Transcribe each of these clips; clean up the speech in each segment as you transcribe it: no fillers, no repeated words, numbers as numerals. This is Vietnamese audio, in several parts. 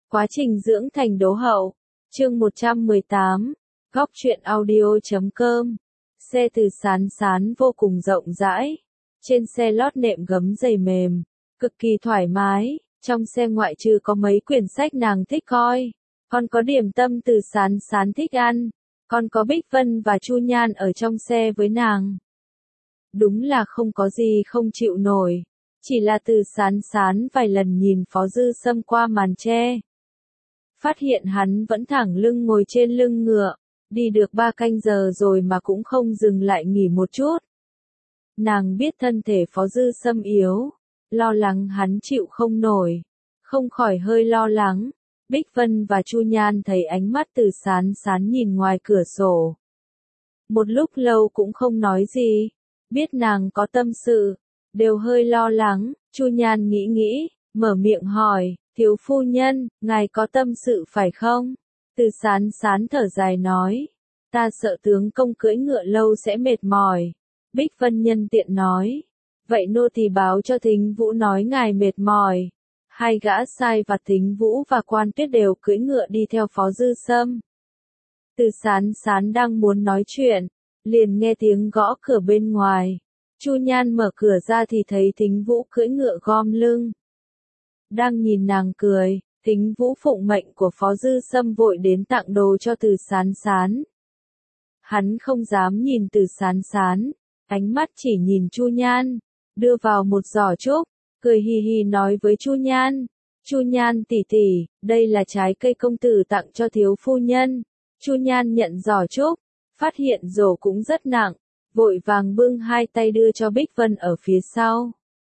Quá trình dưỡng thành đố hậu. Chương 118. Góc truyện audio.com. Xe từ Sán Sán vô cùng rộng rãi. Trên xe lót nệm gấm dày mềm, cực kỳ thoải mái. Trong xe ngoại trừ có mấy quyển sách nàng thích coi, còn có điểm tâm từ Sán Sán thích ăn, còn có Bích Vân và Chu Nhan ở trong xe với nàng. Đúng là không có gì không chịu nổi. Chỉ là từ Sán Sán vài lần nhìn Phó Dư Sâm qua màn che, phát hiện hắn vẫn thẳng lưng ngồi trên lưng ngựa, đi được 3 canh giờ rồi mà cũng không dừng lại nghỉ một chút. Nàng biết thân thể Phó Dư Sâm yếu, lo lắng hắn chịu không nổi, không khỏi hơi lo lắng. Bích Vân và Chu Nhan thấy ánh mắt từ Sán Sán nhìn ngoài cửa sổ. Một lúc lâu cũng không nói gì, biết nàng có tâm sự, đều hơi lo lắng. Chu Nhan nghĩ nghĩ, mở miệng hỏi, thiếu phu nhân, ngài có tâm sự phải không? Từ Sán Sán thở dài nói, ta sợ tướng công cưỡi ngựa lâu sẽ mệt mỏi. Bích Vân nhân tiện nói, vậy nô tỳ báo cho Thính Vũ nói ngài mệt mỏi. Hai gã sai vặt Thính Vũ và Quan Tuyết đều cưỡi ngựa đi theo Phó Dư Sâm. Từ Sán Sán đang muốn nói chuyện, liền nghe tiếng gõ cửa bên ngoài. Chu Nhan mở cửa ra thì thấy Thính Vũ cưỡi ngựa gom lưng, đang nhìn nàng cười. Thính Vũ phụng mệnh của Phó Dư Sâm vội đến tặng đồ cho Từ Sán Sán. Hắn không dám nhìn Từ Sán Sán, ánh mắt chỉ nhìn Chu Nhan, đưa vào một giỏ trúc, cười hì hì nói với Chu Nhan, Chu Nhan tỷ tỷ, đây là trái cây công tử tặng cho thiếu phu nhân. Chu Nhan nhận giỏ trúc, phát hiện rổ cũng rất nặng, vội vàng bưng hai tay đưa cho Bích Vân ở phía sau.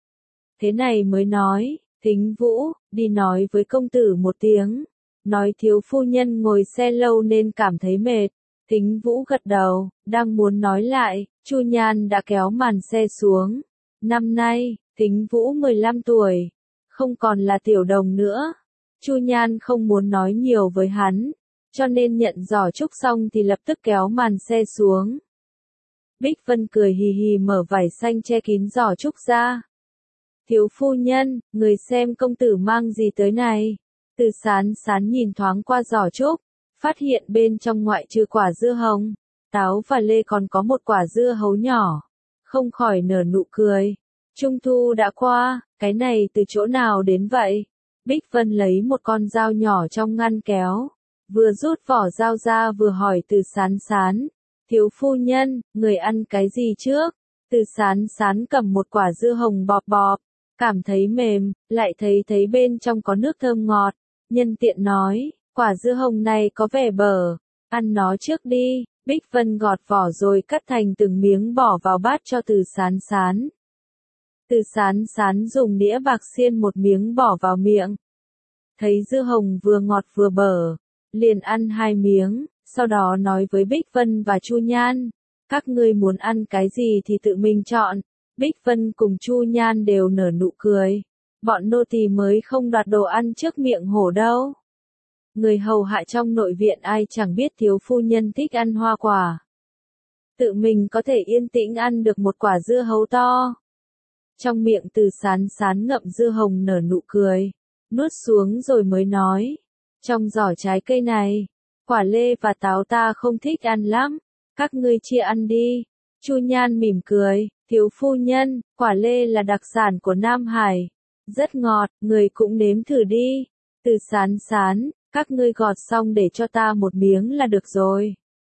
Thế này mới nói, Thính Vũ, đi nói với công tử một tiếng, nói thiếu phu nhân ngồi xe lâu nên cảm thấy mệt. Thính Vũ gật đầu, đang muốn nói lại, Chu Nhan đã kéo màn xe xuống. Năm nay, Thính Vũ 15 tuổi, không còn là tiểu đồng nữa. Chu Nhan không muốn nói nhiều với hắn, cho nên nhận giỏ trúc xong thì lập tức kéo màn xe xuống. Bích Vân cười hì hì mở vải xanh che kín giỏ trúc ra. Thiếu phu nhân, người xem công tử mang gì tới này? Từ Sán Sán nhìn thoáng qua giỏ trúc, phát hiện bên trong ngoại trừ quả dưa hồng, táo và lê còn có một quả dưa hấu nhỏ, không khỏi nở nụ cười. Trung thu đã qua, cái này từ chỗ nào đến vậy? Bích Vân lấy một con dao nhỏ trong ngăn kéo, vừa rút vỏ dao ra vừa hỏi Từ Sán Sán, thiếu phu nhân, người ăn cái gì trước? Từ Sán Sán cầm một quả dưa hồng bọp bọp, cảm thấy mềm, lại thấy bên trong có nước thơm ngọt, nhân tiện nói, quả dưa hồng này có vẻ bở, ăn nó trước đi. Bích Vân gọt vỏ rồi cắt thành từng miếng bỏ vào bát cho Từ Sán Sán. Từ Sán Sán dùng đĩa bạc xiên một miếng bỏ vào miệng. Thấy dưa hồng vừa ngọt vừa bở, liền ăn 2 miếng, sau đó nói với Bích Vân và Chu Nhan, các ngươi muốn ăn cái gì thì tự mình chọn. Bích Vân cùng Chu Nhan đều nở nụ cười, bọn nô tỳ mới không đoạt đồ ăn trước miệng hổ đâu. Người hầu hạ trong nội viện ai chẳng biết thiếu phu nhân thích ăn hoa quả. Tự mình có thể yên tĩnh ăn được một quả dưa hấu to. Trong miệng Từ Sán Sán ngậm dưa hồng nở nụ cười, nuốt xuống rồi mới nói, trong giỏ trái cây này, quả lê và táo ta không thích ăn lắm, các ngươi chia ăn đi. Chu Nhan mỉm cười, thiếu phu nhân, quả lê là đặc sản của Nam Hải, rất ngọt, người cũng nếm thử đi. Từ Sán Sán, các ngươi gọt xong để cho ta một miếng là được rồi.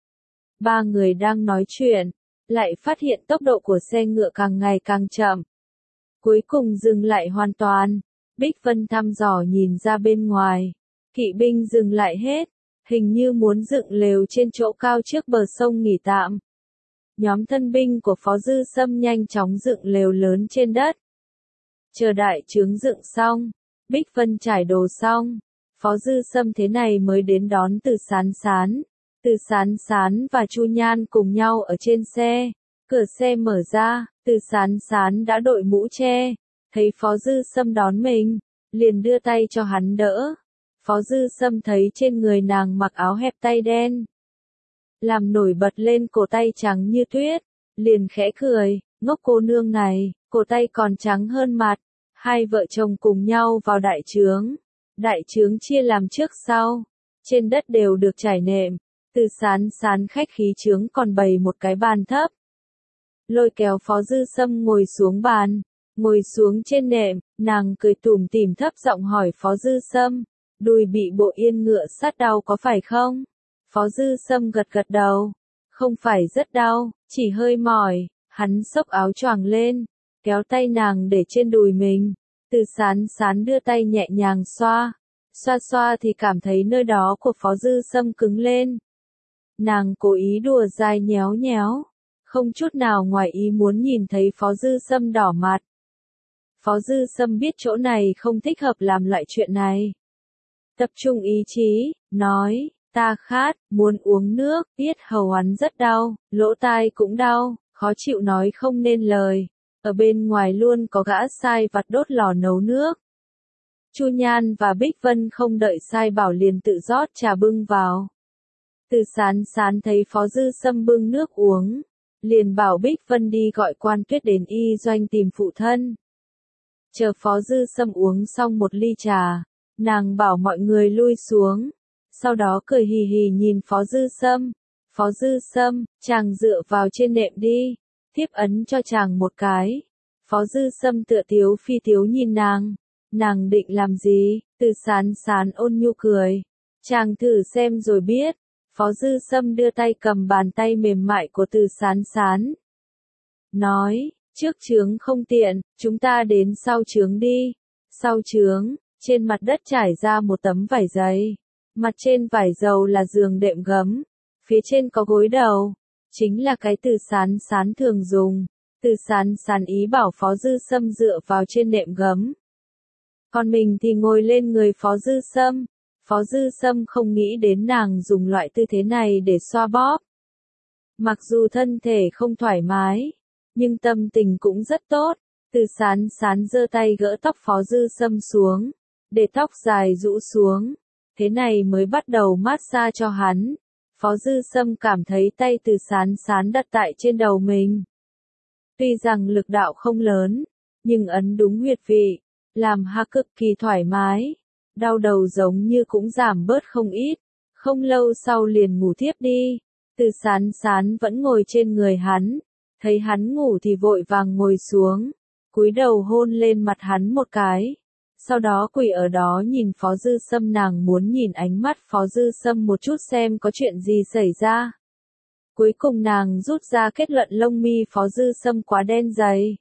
Ba người đang nói chuyện, lại phát hiện tốc độ của xe ngựa càng ngày càng chậm. Cuối cùng dừng lại hoàn toàn. Bích Vân thăm dò nhìn ra bên ngoài, kỵ binh dừng lại hết, hình như muốn dựng lều trên chỗ cao trước bờ sông nghỉ tạm. Nhóm thân binh của Phó Dư Sâm nhanh chóng dựng lều lớn trên đất. Chờ đại trướng dựng xong, Bích Vân trải đồ xong, Phó Dư Sâm thế này mới đến đón Từ Sán Sán. Từ Sán Sán và Chu Nhan cùng nhau ở trên xe, cửa xe mở ra, Từ Sán Sán đã đội mũ che, thấy Phó Dư Sâm đón mình, liền đưa tay cho hắn đỡ. Phó Dư Sâm thấy trên người nàng mặc áo hẹp tay đen, làm nổi bật lên cổ tay trắng như tuyết, liền khẽ cười, ngốc cô nương này, cổ tay còn trắng hơn mặt. Hai vợ chồng cùng nhau vào đại trướng, Đại trướng chia làm trước sau, trên đất đều được trải nệm, Từ Sán Sán khách khí trướng còn bày một cái bàn thấp. Lôi kéo Phó Dư Sâm ngồi xuống bàn, ngồi xuống trên nệm, nàng cười tủm tỉm thấp giọng hỏi Phó Dư Sâm, đùi bị bộ yên ngựa sát đau có phải không? Phó Dư Sâm gật gật đầu, không phải rất đau, chỉ hơi mỏi, hắn xốc áo choàng lên, kéo tay nàng để trên đùi mình, Từ Sán Sán đưa tay nhẹ nhàng xoa, xoa xoa thì cảm thấy nơi đó của Phó Dư Sâm cứng lên. Nàng cố ý đùa dai nhéo nhéo, không chút nào ngoài ý muốn nhìn thấy Phó Dư Sâm đỏ mặt. Phó Dư Sâm biết chỗ này không thích hợp làm loại chuyện này. Tập trung ý chí, nói, ta khát, muốn uống nước, yết hầu hắn rất đau, lỗ tai cũng đau, khó chịu nói không nên lời. Ở bên ngoài luôn có gã sai vặt đốt lò nấu nước. Chu Nhan và Bích Vân không đợi sai bảo liền tự rót trà bưng vào. Từ Sán Sán thấy Phó Dư Sâm bưng nước uống, liền bảo Bích Vân đi gọi Quan Tuyết đến y doanh tìm phụ thân. Chờ Phó Dư Sâm uống xong một ly trà, nàng bảo mọi người lui xuống, sau đó cười hì hì nhìn Phó Dư Sâm. Phó Dư Sâm, chàng dựa vào trên nệm đi, tiếp ấn cho chàng một cái. Phó Dư Sâm tựa tiếu phi tiếu nhìn nàng định làm gì? Từ Sán Sán ôn nhu cười, chàng thử xem rồi biết. Phó Dư Sâm đưa tay cầm bàn tay mềm mại của Từ Sán Sán, nói, trước trướng không tiện, chúng ta đến sau trướng đi. Sau trướng, trên mặt đất trải ra một tấm vải dày, mặt trên vải dầu là giường đệm gấm, phía trên có gối đầu, chính là cái Từ Sán Sán thường dùng. Từ Sán Sán ý bảo Phó Dư Sâm dựa vào trên nệm gấm, còn mình thì ngồi lên người Phó Dư Sâm. Phó Dư Sâm không nghĩ đến nàng dùng loại tư thế này để xoa bóp. Mặc dù thân thể không thoải mái, nhưng tâm tình cũng rất tốt. Từ Sán Sán giơ tay gỡ tóc Phó Dư Sâm xuống, để tóc dài rũ xuống, thế này mới bắt đầu massage cho hắn. Phó Dư Sâm cảm thấy tay Từ Sán Sán đặt tại trên đầu mình. Tuy rằng lực đạo không lớn, nhưng ấn đúng huyệt vị, làm hắn cực kỳ thoải mái. Đau đầu giống như cũng giảm bớt không ít, không lâu sau liền ngủ thiếp đi. Từ Sán Sán vẫn ngồi trên người hắn, thấy hắn ngủ thì vội vàng ngồi xuống, cúi đầu hôn lên mặt hắn một cái, sau đó quỳ ở đó nhìn Phó Dư Sâm. Nàng muốn nhìn ánh mắt Phó Dư Sâm một chút xem có chuyện gì xảy ra. Cuối cùng nàng rút ra kết luận lông mi Phó Dư Sâm quá đen dày.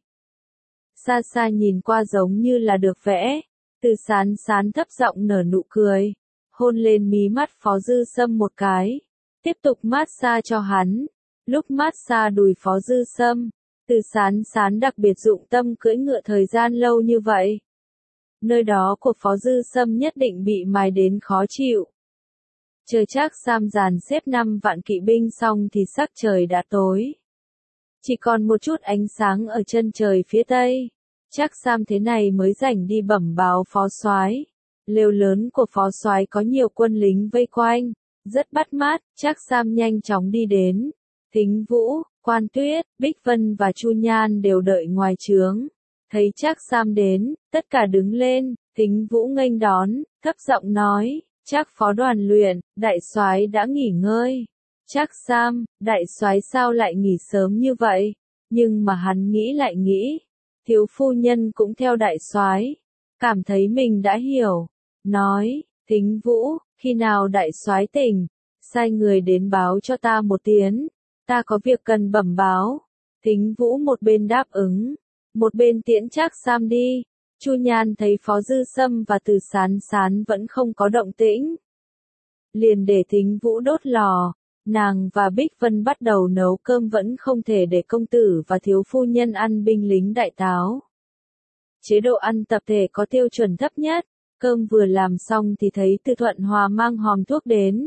Xa xa nhìn qua giống như là được vẽ. Từ Sán Sán thấp giọng nở nụ cười, hôn lên mí mắt Phó Dư Sâm một cái, tiếp tục massage cho hắn. Lúc massage đùi Phó Dư Sâm, Từ Sán Sán đặc biệt dụng tâm cưỡi ngựa thời gian lâu như vậy. Nơi đó của Phó Dư Sâm nhất định bị mài đến khó chịu. Chờ Trác Sam dàn xếp 5 vạn kỵ binh xong thì sắc trời đã tối. Chỉ còn một chút ánh sáng ở chân trời phía tây. Trác Sam thế này mới rảnh đi bẩm báo Phó Soái. Lều lớn của Phó Soái có nhiều quân lính vây quanh, rất bắt mắt. Trác Sam nhanh chóng đi đến. Thính Vũ, Quan Tuyết, Bích Vân và Chu Nhan đều đợi ngoài trướng. Thấy Trác Sam đến, tất cả đứng lên. Thính Vũ nghênh đón, thấp giọng nói, Trác Phó đoàn luyện, đại soái đã nghỉ ngơi. Trác Sam, đại soái sao lại nghỉ sớm như vậy? Nhưng mà hắn nghĩ lại nghĩ, thiếu phu nhân cũng theo đại soái, cảm thấy mình đã hiểu, nói, Thính Vũ, khi nào đại soái tỉnh, sai người đến báo cho ta một tiếng, ta có việc cần bẩm báo. Thính Vũ một bên đáp ứng, một bên tiễn Trác Sam đi. Chu Nhan thấy Phó Dư Sâm và Từ Sán Sán vẫn không có động tĩnh, liền để Thính Vũ đốt lò. Nàng và Bích Vân bắt đầu nấu cơm, vẫn không thể để công tử và thiếu phu nhân ăn binh lính đại táo. Chế độ ăn tập thể có tiêu chuẩn thấp nhất. Cơm vừa làm xong thì thấy Từ Thuận Hòa mang hòm thuốc đến.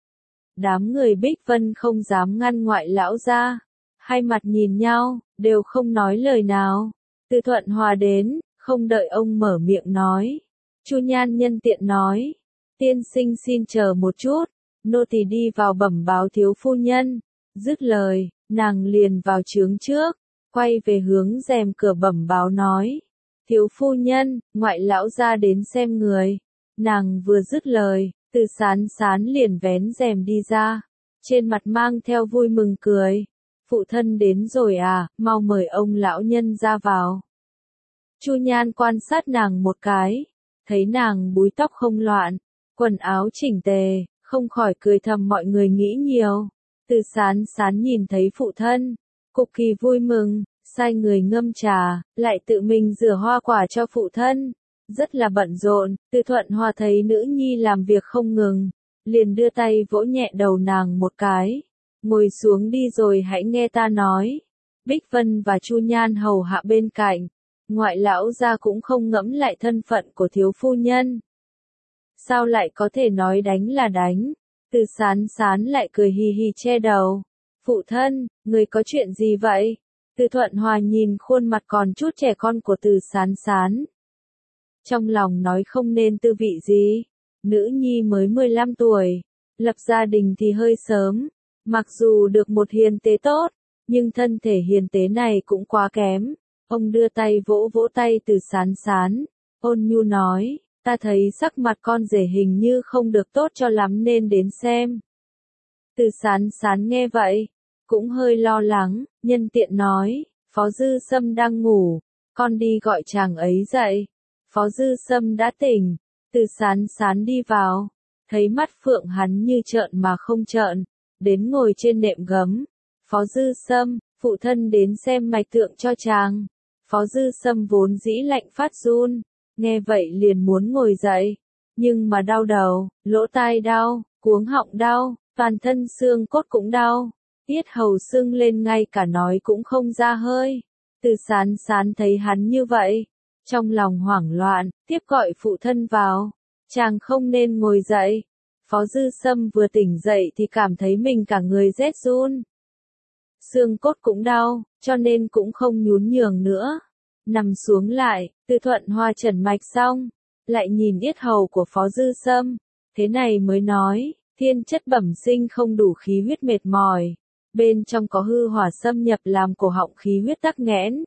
Đám người Bích Vân không dám ngăn ngoại lão ra. Hai mặt nhìn nhau, đều không nói lời nào. Từ Thuận Hòa đến, không đợi ông mở miệng nói. Chu Nhan nhân tiện nói, tiên sinh xin chờ một chút. Nô tỳ đi vào bẩm báo thiếu phu nhân. Dứt lời, nàng liền vào trướng trước, quay về hướng rèm cửa bẩm báo nói, thiếu phu nhân, ngoại lão gia đến xem người. Nàng vừa dứt lời, Từ Sán Sán liền vén rèm đi ra, trên mặt mang theo vui mừng cười. Phụ thân đến rồi à, mau mời ông lão nhân ra vào. Chu Nhan quan sát nàng một cái, thấy nàng búi tóc không loạn, quần áo chỉnh tề, không khỏi cười thầm mọi người nghĩ nhiều. Từ Sán Sán nhìn thấy phụ thân, cực kỳ vui mừng, sai người ngâm trà, lại tự mình rửa hoa quả cho phụ thân. Rất là bận rộn, Từ Thuận Hòa thấy nữ nhi làm việc không ngừng, liền đưa tay vỗ nhẹ đầu nàng một cái. Ngồi xuống đi rồi hãy nghe ta nói. Bích Vân và Chu Nhan hầu hạ bên cạnh, ngoại lão gia cũng không ngẫm lại thân phận của thiếu phu nhân. Sao lại có thể nói đánh là đánh? Từ Sán Sán lại cười hì hì che đầu. Phụ thân, người có chuyện gì vậy? Từ Thuận Hòa nhìn khuôn mặt còn chút trẻ con của Từ Sán Sán. Trong lòng nói không nên tư vị gì. Nữ nhi mới 15 tuổi, lập gia đình thì hơi sớm. Mặc dù được một hiền tế tốt, nhưng thân thể hiền tế này cũng quá kém. Ông đưa tay vỗ vỗ tay Từ Sán Sán, ôn nhu nói, ta thấy sắc mặt con rể hình như không được tốt cho lắm nên đến xem. Từ Sán Sán nghe vậy, cũng hơi lo lắng, nhân tiện nói, Phó Dư Sâm đang ngủ, con đi gọi chàng ấy dậy. Phó Dư Sâm đã tỉnh, Từ Sán Sán đi vào, thấy mắt phượng hắn như trợn mà không trợn, đến ngồi trên nệm gấm. Phó Dư Sâm, phụ thân đến xem mạch tượng cho chàng. Phó Dư Sâm vốn dĩ lạnh phát run, nghe vậy liền muốn ngồi dậy, nhưng mà đau đầu, lỗ tai đau, cuống họng đau, toàn thân xương cốt cũng đau, yết hầu sưng lên ngay cả nói cũng không ra hơi. Từ Sán Sán thấy hắn như vậy, trong lòng hoảng loạn, tiếp gọi phụ thân vào, chàng không nên ngồi dậy. Phó Dư Sâm vừa tỉnh dậy thì cảm thấy mình cả người rét run. Xương cốt cũng đau, cho nên cũng không nhún nhường nữa. Nằm xuống lại, Từ Thuận Hòa trần mạch xong, lại nhìn yết hầu của Phó Dư Sâm, thế này mới nói, thiên chất bẩm sinh không đủ khí huyết mệt mỏi, bên trong có hư hỏa xâm nhập làm cổ họng khí huyết tắc nghẽn.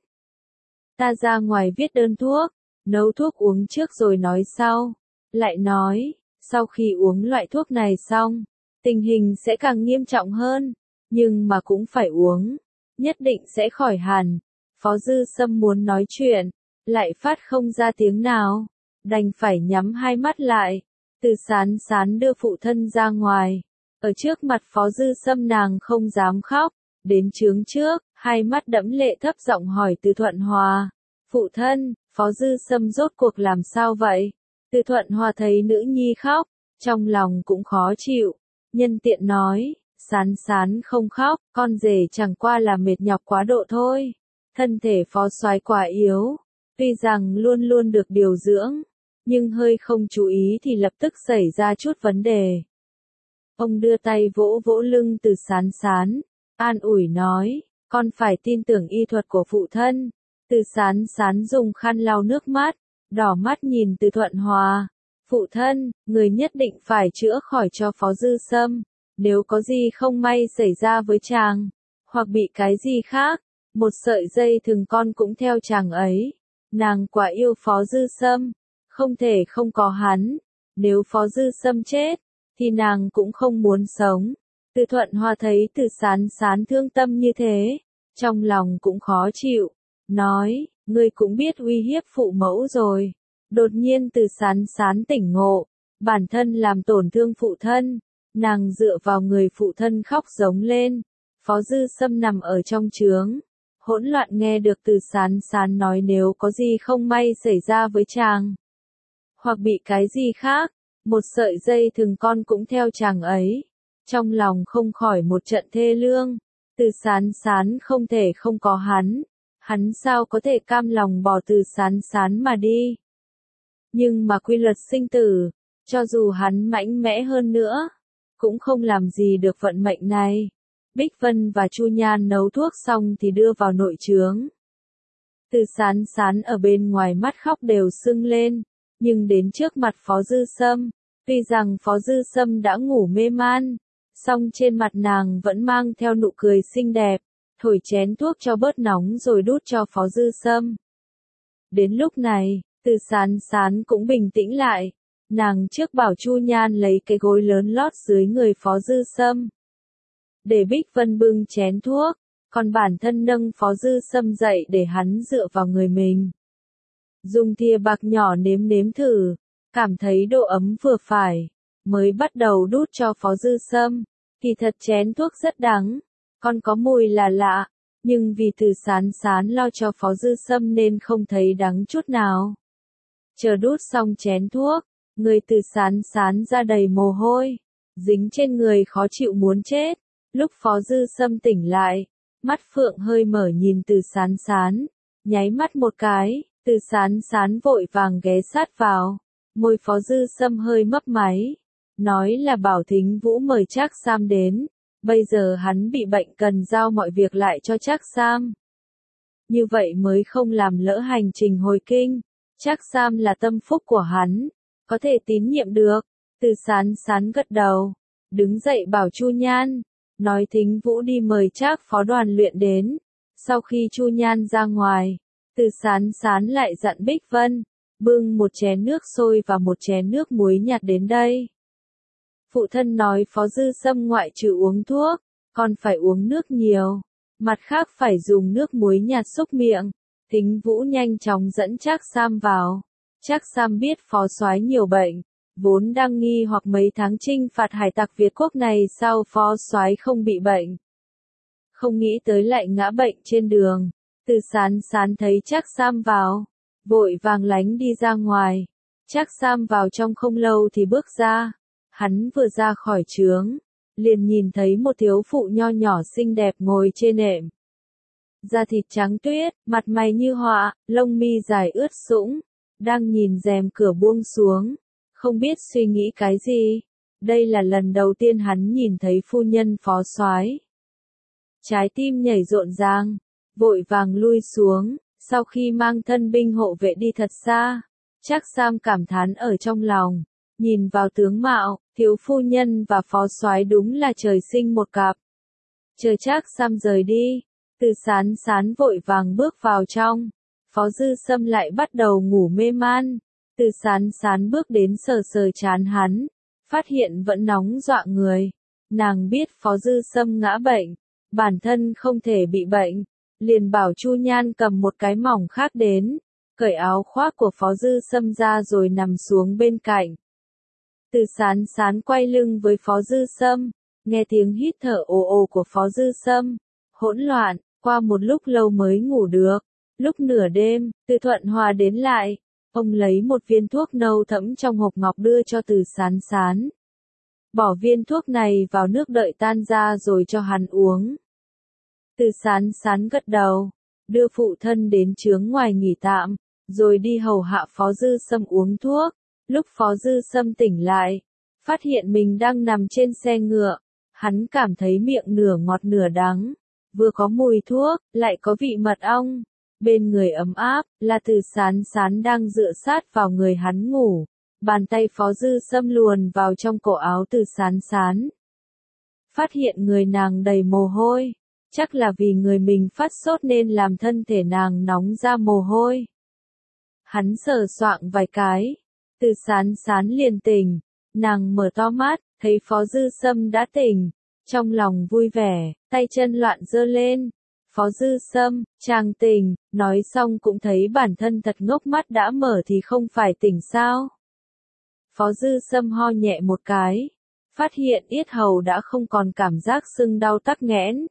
Ta ra ngoài viết đơn thuốc, nấu thuốc uống trước rồi nói sau. Lại nói, sau khi uống loại thuốc này xong, tình hình sẽ càng nghiêm trọng hơn, nhưng mà cũng phải uống, nhất định sẽ khỏi hẳn. Phó Dư Sâm muốn nói chuyện, lại phát không ra tiếng nào, đành phải nhắm hai mắt lại. Từ Sán Sán đưa phụ thân ra ngoài, ở trước mặt Phó Dư Sâm nàng không dám khóc, đến chướng trước, hai mắt đẫm lệ thấp giọng hỏi Từ Thuận Hòa, phụ thân, Phó Dư Sâm rốt cuộc làm sao vậy? Từ Thuận Hòa thấy nữ nhi khóc, trong lòng cũng khó chịu, nhân tiện nói, Sán Sán không khóc, con rể chẳng qua là mệt nhọc quá độ thôi. Thân thể Phó soái quá yếu, tuy rằng luôn luôn được điều dưỡng, nhưng hơi không chú ý thì lập tức xảy ra chút vấn đề. Ông đưa tay vỗ vỗ lưng Từ Sán Sán, an ủi nói, con phải tin tưởng y thuật của phụ thân. Từ Sán Sán dùng khăn lau nước mắt, đỏ mắt nhìn Từ Thuận Hòa, phụ thân, người nhất định phải chữa khỏi cho Phó Dư Sâm, nếu có gì không may xảy ra với chàng, hoặc bị cái gì khác, một sợi dây thừng con cũng theo chàng ấy. Nàng quá yêu Phó Dư Sâm, không thể không có hắn, nếu Phó Dư Sâm chết, thì nàng cũng không muốn sống. Từ Thuận Hòa thấy Từ Sán Sán thương tâm như thế, trong lòng cũng khó chịu, nói, ngươi cũng biết uy hiếp phụ mẫu rồi. Đột nhiên Từ Sán Sán tỉnh ngộ, bản thân làm tổn thương phụ thân, nàng dựa vào người phụ thân khóc giống lên. Phó Dư Sâm nằm ở trong trướng, hỗn loạn nghe được Từ Sán Sán nói nếu có gì không may xảy ra với chàng, hoặc bị cái gì khác, một sợi dây thừng con cũng theo chàng ấy. Trong lòng không khỏi một trận thê lương, Từ Sán Sán không thể không có hắn sao có thể cam lòng bỏ Từ Sán Sán mà đi. Nhưng mà quy luật sinh tử, cho dù hắn mạnh mẽ hơn nữa, cũng không làm gì được vận mệnh này. Bích Vân và Chu Nhan nấu thuốc xong thì đưa vào nội trướng. Từ Sán Sán ở bên ngoài mắt khóc đều sưng lên, nhưng đến trước mặt Phó Dư Sâm, tuy rằng Phó Dư Sâm đã ngủ mê man, song trên mặt nàng vẫn mang theo nụ cười xinh đẹp, thổi chén thuốc cho bớt nóng rồi đút cho Phó Dư Sâm. Đến lúc này, Từ Sán Sán cũng bình tĩnh lại, Nàng trước bảo Chu Nhan lấy cái gối lớn lót dưới người Phó Dư Sâm. Để Bích Vân bưng chén thuốc, còn bản thân nâng Phó Dư Sâm dậy để hắn dựa vào người mình. Dùng thìa bạc nhỏ nếm nếm thử, cảm thấy độ ấm vừa phải, mới bắt đầu đút cho Phó Dư Sâm. Kỳ thật chén thuốc rất đắng, còn có mùi là lạ, nhưng vì Từ Sán Sán lo cho Phó Dư Sâm nên không thấy đắng chút nào. Chờ đút xong chén thuốc, người Từ Sán Sán ra đầy mồ hôi, dính trên người khó chịu muốn chết. Lúc Phó Dư Sâm tỉnh lại, mắt phượng hơi mở nhìn Từ Sán Sán, nháy mắt một cái, Từ Sán Sán vội vàng ghé sát vào, môi Phó Dư Sâm hơi mấp máy, nói là bảo Thính Vũ mời Trác Sam đến, bây giờ hắn bị bệnh cần giao mọi việc lại cho Trác Sam. Như vậy mới không làm lỡ hành trình hồi kinh, Trác Sam là tâm phúc của hắn, có thể tín nhiệm được. Từ Sán Sán gật đầu, đứng dậy bảo Chu Nhan, nói Thính Vũ đi mời Trác phó đoàn luyện đến. Sau khi Chu Nhan ra ngoài, Từ Sán Sán lại dặn Bích Vân, bưng một chén nước sôi và một chén nước muối nhạt đến đây. Phụ thân nói Phó Dư Sâm ngoại trừ uống thuốc, còn phải uống nước nhiều, mặt khác phải dùng nước muối nhạt xúc miệng. Thính Vũ nhanh chóng dẫn Trác Sam vào. Trác Sam biết Phó soái nhiều bệnh, vốn đang nghi hoặc mấy tháng chinh phạt hải tặc Việt quốc này sao Phó soái không bị bệnh. Không nghĩ tới lại ngã bệnh trên đường. Từ Sán Sán thấy Trác Sam vào, vội vàng lánh đi ra ngoài. Trác Sam vào trong không lâu thì bước ra. Hắn vừa ra khỏi trướng, liền nhìn thấy một thiếu phụ nho nhỏ xinh đẹp ngồi trên nệm. Da thịt trắng tuyết, mặt mày như họa, lông mi dài ướt sũng, đang nhìn rèm cửa buông xuống, không biết suy nghĩ cái gì. Đây là lần đầu tiên hắn nhìn thấy phu nhân Phó soái. Trái tim nhảy rộn ràng, vội vàng lui xuống, sau khi mang thân binh hộ vệ đi thật xa, Trác Sam cảm thán ở trong lòng, nhìn vào tướng mạo, thiếu phu nhân và Phó soái đúng là trời sinh một cặp. Chờ Trác Sam rời đi, Từ Sán Sán vội vàng bước vào trong, Phó Dư Sâm lại bắt đầu ngủ mê man. Từ Sán Sán bước đến sờ sờ trán hắn, phát hiện vẫn nóng dọa người. Nàng biết Phó Dư Sâm ngã bệnh, bản thân không thể bị bệnh, liền bảo Chu Nhan cầm một cái mỏng khác đến, cởi áo khoác của Phó Dư Sâm ra rồi nằm xuống bên cạnh. Từ Sán Sán quay lưng với Phó Dư Sâm, nghe tiếng hít thở ồ ồ của Phó Dư Sâm, hỗn loạn, qua một lúc lâu mới ngủ được. Lúc nửa đêm, Từ Thuận Hòa đến lại, ông lấy một viên thuốc nâu thẫm trong hộp ngọc đưa cho Từ Sán Sán. Bỏ viên thuốc này vào nước đợi tan ra rồi cho hắn uống. Từ Sán Sán gật đầu, đưa phụ thân đến chướng ngoài nghỉ tạm, rồi đi hầu hạ Phó Dư Sâm uống thuốc. Lúc Phó Dư Sâm tỉnh lại, phát hiện mình đang nằm trên xe ngựa, hắn cảm thấy miệng nửa ngọt nửa đắng, vừa có mùi thuốc, lại có vị mật ong. Bên người ấm áp, là Từ Sán Sán đang dựa sát vào người hắn ngủ, bàn tay Phó Dư Sâm luồn vào trong cổ áo Từ Sán Sán. Phát hiện người nàng đầy mồ hôi, chắc là vì người mình phát sốt nên làm thân thể nàng nóng ra mồ hôi. Hắn sờ soạng vài cái, Từ Sán Sán liền tỉnh, nàng mở to mắt, thấy Phó Dư Sâm đã tỉnh, trong lòng vui vẻ, tay chân loạn giơ lên. Phó Dư Sâm, chàng tỉnh, nói xong cũng thấy bản thân thật ngốc, mắt đã mở thì không phải tỉnh sao. Phó Dư Sâm ho nhẹ một cái, phát hiện yết hầu đã không còn cảm giác sưng đau tắc nghẽn.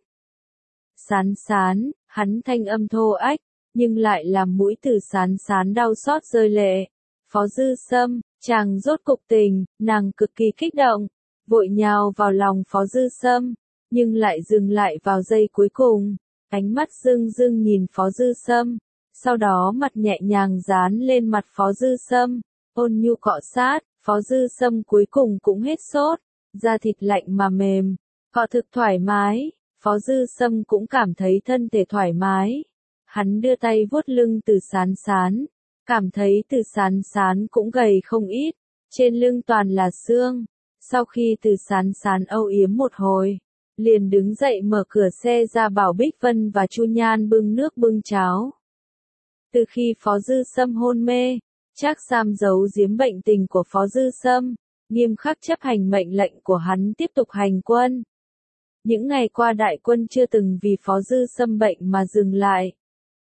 Sán Sán, hắn thanh âm thô ách, nhưng lại làm mũi Từ Sán Sán đau xót rơi lệ. Phó Dư Sâm, chàng rốt cục tỉnh, nàng cực kỳ kích động, vội nhào vào lòng Phó Dư Sâm, nhưng lại dừng lại vào giây cuối cùng. Ánh mắt rưng rưng nhìn Phó Dư Sâm, sau đó mặt nhẹ nhàng dán lên mặt Phó Dư Sâm, ôn nhu cọ sát. Phó Dư Sâm cuối cùng cũng hết sốt, da thịt lạnh mà mềm, cọ thực thoải mái. Phó Dư Sâm cũng cảm thấy thân thể thoải mái. Hắn đưa tay vuốt lưng Từ Sán Sán, cảm thấy Từ Sán Sán cũng gầy không ít, trên lưng toàn là xương. Sau khi Từ Sán Sán âu yếm một hồi, liền đứng dậy mở cửa xe ra bảo Bích Vân và Chu Nhan bưng nước bưng cháo. Từ khi Phó Dư Sâm hôn mê, Trác Sam giấu giếm bệnh tình của Phó Dư Sâm, nghiêm khắc chấp hành mệnh lệnh của hắn tiếp tục hành quân. Những ngày qua đại quân chưa từng vì Phó Dư Sâm bệnh mà dừng lại.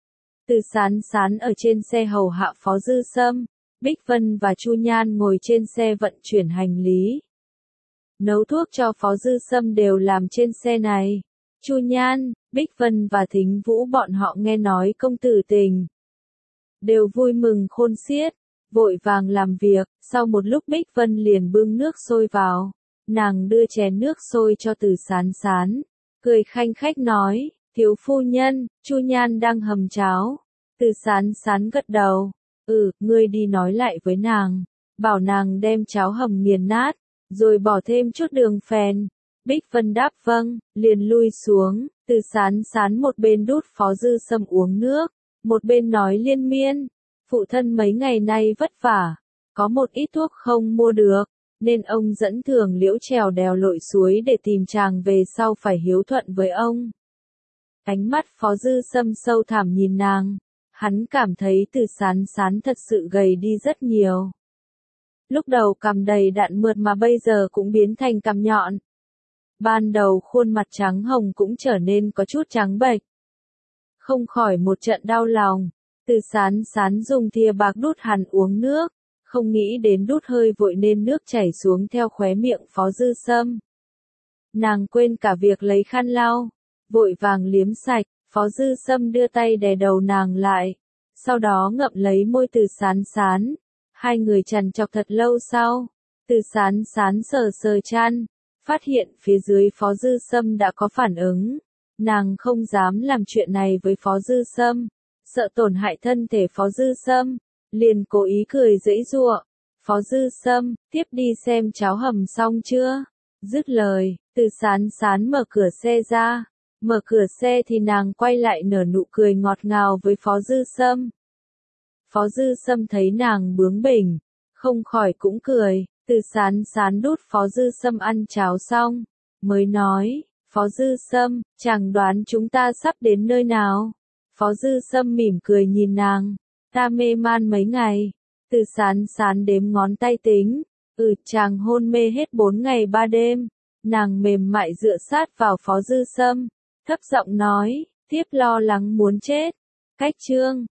Từ Sán Sán ở trên xe hầu hạ Phó Dư Sâm, Bích Vân và Chu Nhan ngồi trên xe vận chuyển hành lý. Nấu thuốc cho Phó Dư Sâm đều làm trên xe này. Chu Nhan, Bích Vân và Thính Vũ bọn họ nghe nói công tử tình, đều vui mừng khôn xiết, vội vàng làm việc. Sau một lúc Bích Vân liền bưng nước sôi vào, nàng đưa chén nước sôi cho Từ Sán Sán, cười khanh khách nói, thiếu phu nhân, Chu Nhan đang hầm cháo. Từ Sán Sán gật đầu, ngươi đi nói lại với nàng, bảo nàng đem cháo hầm nghiền nát, rồi bỏ thêm chút đường phèn. Bích Vân đáp vâng, liền lui xuống. Từ Sán Sán một bên đút Phó Dư Sâm uống nước, một bên nói liên miên, phụ thân mấy ngày nay vất vả, có một ít thuốc không mua được, nên ông dẫn Thường Liễu trèo đèo lội suối để tìm chàng về sau phải hiếu thuận với ông. Ánh mắt Phó Dư Sâm sâu thẳm nhìn nàng, hắn cảm thấy Từ Sán Sán thật sự gầy đi rất nhiều. Lúc đầu cằm đầy đặn mượt mà bây giờ cũng biến thành cằm nhọn. Ban đầu khuôn mặt trắng hồng cũng trở nên có chút trắng bệch. Không khỏi một trận đau lòng, Từ Sán Sán dùng thìa bạc đút hắn uống nước, không nghĩ đến đút hơi vội nên nước chảy xuống theo khóe miệng Phó Dư Sâm. Nàng quên cả việc lấy khăn lau, vội vàng liếm sạch. Phó Dư Sâm đưa tay đè đầu nàng lại, sau đó ngậm lấy môi Từ Sán Sán. Hai người trằn trọc thật lâu sau, Từ Sán Sán sờ sờ chăn, phát hiện phía dưới Phó Dư Sâm đã có phản ứng. Nàng không dám làm chuyện này với Phó Dư Sâm, sợ tổn hại thân thể Phó Dư Sâm, liền cố ý cười giãy giụa. Phó Dư Sâm, tiếp đi xem cháo hầm xong chưa? Dứt lời, Từ Sán Sán mở cửa xe ra. Mở cửa xe thì nàng quay lại nở nụ cười ngọt ngào với Phó Dư Sâm. Phó Dư Sâm thấy nàng bướng bỉnh, không khỏi cũng cười. Từ Sán Sán đút Phó Dư Sâm ăn cháo xong, mới nói, Phó Dư Sâm, chàng đoán chúng ta sắp đến nơi nào? Phó Dư Sâm mỉm cười nhìn nàng, ta mê man mấy ngày. Từ Sán Sán đếm ngón tay tính, chàng hôn mê hết 4 ngày 3 đêm. Nàng mềm mại dựa sát vào Phó Dư Sâm, thấp giọng nói, tiếp lo lắng muốn chết. Cách chương